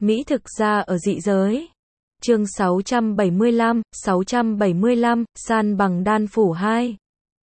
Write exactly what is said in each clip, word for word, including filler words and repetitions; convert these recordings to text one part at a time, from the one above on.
Mỹ thực gia ở dị giới. Chương sáu trăm bảy mươi lăm, sáu trăm bảy mươi lăm, san bằng đan phủ hai.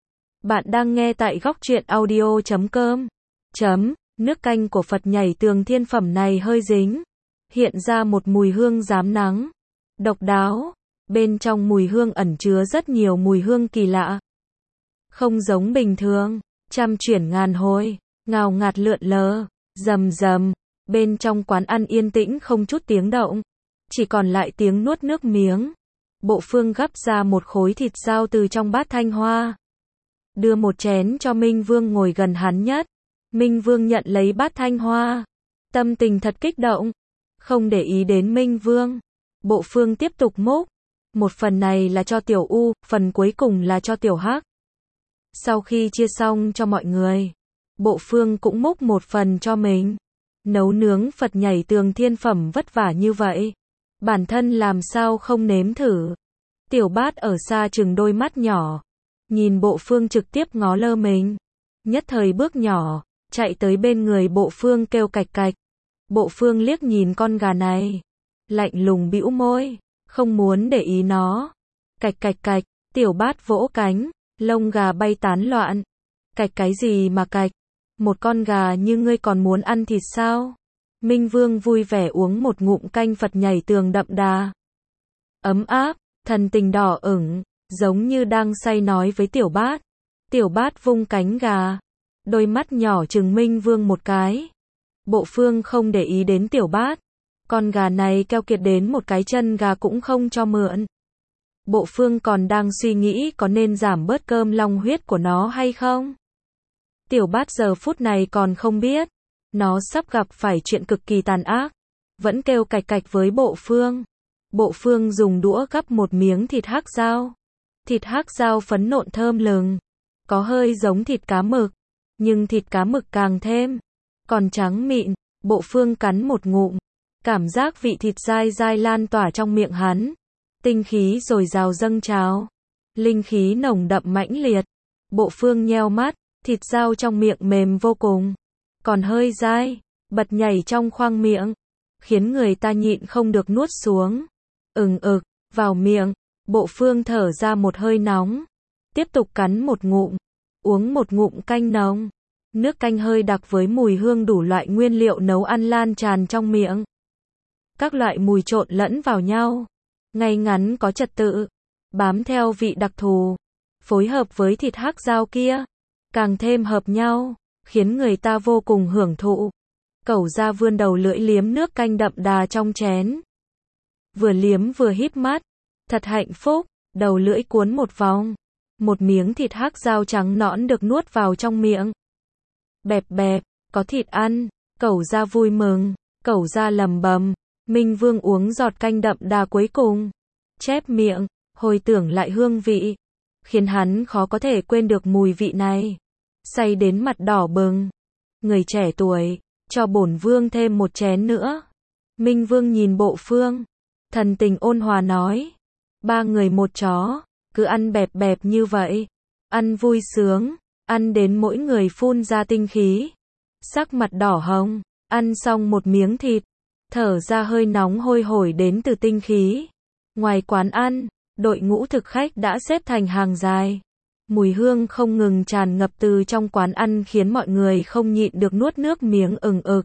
Bạn đang nghe tại góc truyện audio chấm com. Chấm, nước canh của Phật nhảy tường thiên phẩm này hơi dính. Hiện ra một mùi hương rám nắng. Độc đáo. Bên trong mùi hương ẩn chứa rất nhiều mùi hương kỳ lạ. Không giống bình thường. Trăm chuyển ngàn hồi. Ngào ngạt lượn lờ. Rầm rầm. Bên trong quán ăn yên tĩnh không chút tiếng động. Chỉ còn lại tiếng nuốt nước miếng. Bộ Phương gắp ra một khối thịt dao từ trong bát thanh hoa. Đưa một chén cho Minh Vương ngồi gần hắn nhất. Minh Vương nhận lấy bát thanh hoa. Tâm tình thật kích động. Không để ý đến Minh Vương. Bộ Phương tiếp tục múc. Một phần này là cho Tiểu U, phần cuối cùng là cho Tiểu Hắc. Sau khi chia xong cho mọi người, Bộ Phương cũng múc một phần cho mình. Nấu nướng Phật nhảy tường thiên phẩm vất vả như vậy. Bản thân làm sao không nếm thử. Tiểu Bát ở xa chừng đôi mắt nhỏ. Nhìn Bộ Phương trực tiếp ngó lơ mình. Nhất thời bước nhỏ, chạy tới bên người Bộ Phương kêu cạch cạch. Bộ Phương liếc nhìn con gà này. Lạnh lùng bĩu môi, không muốn để ý nó. Cạch cạch cạch, Tiểu Bát vỗ cánh, lông gà bay tán loạn. Cạch cái gì mà cạch? Một con gà như ngươi còn muốn ăn thịt sao? Minh Vương vui vẻ uống một ngụm canh Phật nhảy tường đậm đà. Ấm áp, thần tình đỏ ửng, giống như đang say nói với Tiểu Bát. Tiểu Bát vung cánh gà, đôi mắt nhỏ trừng Minh Vương một cái. Bộ Phương không để ý đến Tiểu Bát. Con gà này keo kiệt đến một cái chân gà cũng không cho mượn. Bộ Phương còn đang suy nghĩ có nên giảm bớt cơm long huyết của nó hay không. Tiểu Bát giờ phút này còn không biết. Nó sắp gặp phải chuyện cực kỳ tàn ác. Vẫn kêu cạch cạch với Bộ Phương. Bộ Phương dùng đũa gắp một miếng thịt hắc dao. Thịt hắc dao phấn nộn thơm lừng. Có hơi giống thịt cá mực. Nhưng thịt cá mực càng thêm. Còn trắng mịn. Bộ Phương cắn một ngụm. Cảm giác vị thịt dai dai lan tỏa trong miệng hắn. Tinh khí dồi dào dâng trào. Linh khí nồng đậm mãnh liệt. Bộ Phương nheo mắt. Thịt dao trong miệng mềm vô cùng. Còn hơi dai. Bật nhảy trong khoang miệng. Khiến người ta nhịn không được nuốt xuống. Ừng ực. Vào miệng. Bộ Phương thở ra một hơi nóng. Tiếp tục cắn một ngụm. Uống một ngụm canh nóng. Nước canh hơi đặc với mùi hương đủ loại nguyên liệu nấu ăn lan tràn trong miệng. Các loại mùi trộn lẫn vào nhau. Ngay ngắn có trật tự. Bám theo vị đặc thù. Phối hợp với thịt hắc dao kia. Càng thêm hợp nhau. Khiến người ta vô cùng hưởng thụ. Cẩu ra vươn đầu lưỡi liếm nước canh đậm đà trong chén. Vừa liếm vừa híp mắt. Thật hạnh phúc. Đầu lưỡi cuốn một vòng. Một miếng thịt hắc dao trắng nõn được nuốt vào trong miệng. Bẹp bẹp, có thịt ăn. Cẩu ra vui mừng. Cẩu ra lầm bầm. Minh Vương uống giọt canh đậm đà cuối cùng. Chép miệng, hồi tưởng lại hương vị. Khiến hắn khó có thể quên được mùi vị này. Say đến mặt đỏ bừng. Người trẻ tuổi, cho bổn Vương thêm một chén nữa. Minh Vương nhìn Bộ Phương. Thần tình ôn hòa nói. Ba người một chó, cứ ăn bẹp bẹp như vậy. Ăn vui sướng, ăn đến mỗi người phun ra tinh khí. Sắc mặt đỏ hồng, ăn xong một miếng thịt. Thở ra hơi nóng hôi hổi đến từ tinh khí. Ngoài quán ăn, đội ngũ thực khách đã xếp thành hàng dài. Mùi hương không ngừng tràn ngập từ trong quán ăn khiến mọi người không nhịn được nuốt nước miếng ừng ực.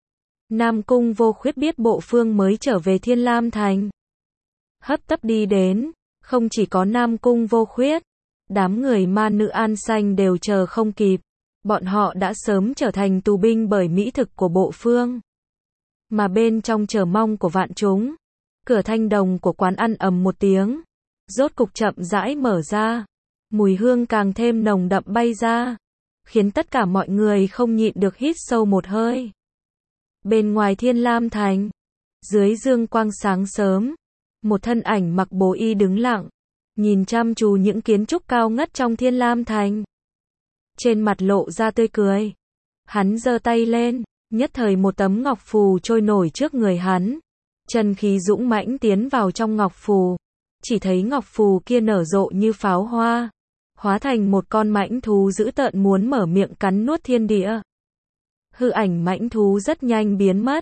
Nam Cung Vô Khuyết biết Bộ Phương mới trở về Thiên Lam Thành. Hấp tấp đi đến, không chỉ có Nam Cung Vô Khuyết, đám người ma nữ An Xanh đều chờ không kịp. Bọn họ đã sớm trở thành tù binh bởi mỹ thực của Bộ Phương. Mà bên trong chờ mong của vạn chúng, cửa thanh đồng của quán ăn ầm một tiếng, rốt cục chậm rãi mở ra, mùi hương càng thêm nồng đậm bay ra, khiến tất cả mọi người không nhịn được hít sâu một hơi. Bên ngoài Thiên Lam Thành, dưới dương quang sáng sớm, một thân ảnh mặc bố y đứng lặng, nhìn chăm chú những kiến trúc cao ngất trong Thiên Lam Thành. Trên mặt lộ ra tươi cười, hắn giơ tay lên. Nhất thời một tấm ngọc phù trôi nổi trước người hắn. Chân khí dũng mãnh tiến vào trong ngọc phù. Chỉ thấy ngọc phù kia nở rộ như pháo hoa. Hóa thành một con mãnh thú dữ tợn muốn mở miệng cắn nuốt thiên địa. Hư ảnh mãnh thú rất nhanh biến mất.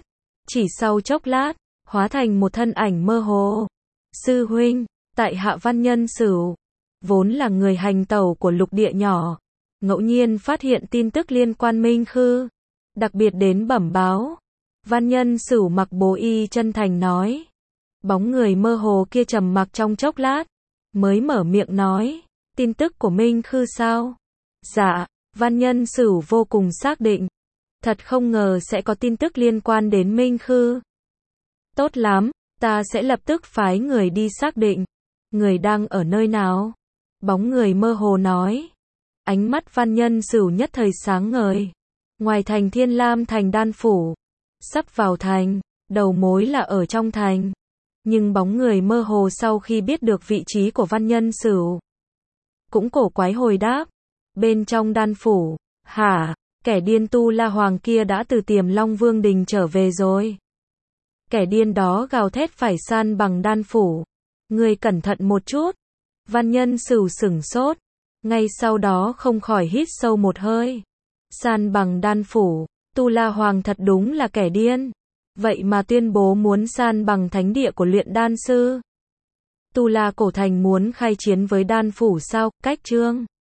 Chỉ sau chốc lát, hóa thành một thân ảnh mơ hồ. Sư huynh, tại hạ Văn Nhân Sửu, vốn là người hành tẩu của lục địa nhỏ, ngẫu nhiên phát hiện tin tức liên quan Minh Khư, đặc biệt đến bẩm báo. Văn Nhân Sửu mặc bố y chân thành nói. Bóng người mơ hồ kia trầm mặc trong chốc lát, mới mở miệng nói, tin tức của Minh Khư sao? Dạ, Văn Nhân Sửu vô cùng xác định. Thật không ngờ sẽ có tin tức liên quan đến Minh Khư. Tốt lắm, ta sẽ lập tức phái người đi xác định. Người đang ở nơi nào? Bóng người mơ hồ nói. Ánh mắt Văn Nhân Sửu nhất thời sáng ngời. Ngoài thành Thiên Lam thành đan phủ. Sắp vào thành, đầu mối là ở trong thành. Nhưng bóng người mơ hồ sau khi biết được vị trí của Văn Nhân Sửu, cũng cổ quái hồi đáp. Bên trong đan phủ, hả, kẻ điên Tu La Hoàng kia đã từ Tiềm Long Vương Đình trở về rồi. Kẻ điên đó gào thét phải san bằng đan phủ. Người cẩn thận một chút. Văn Nhân Sửu sửng sốt. Ngay sau đó không khỏi hít sâu một hơi. San bằng đan phủ, Tu La Hoàng thật đúng là kẻ điên. Vậy mà tuyên bố muốn san bằng thánh địa của luyện đan sư. Tu La Cổ Thành muốn khai chiến với đan phủ sao? Cách chương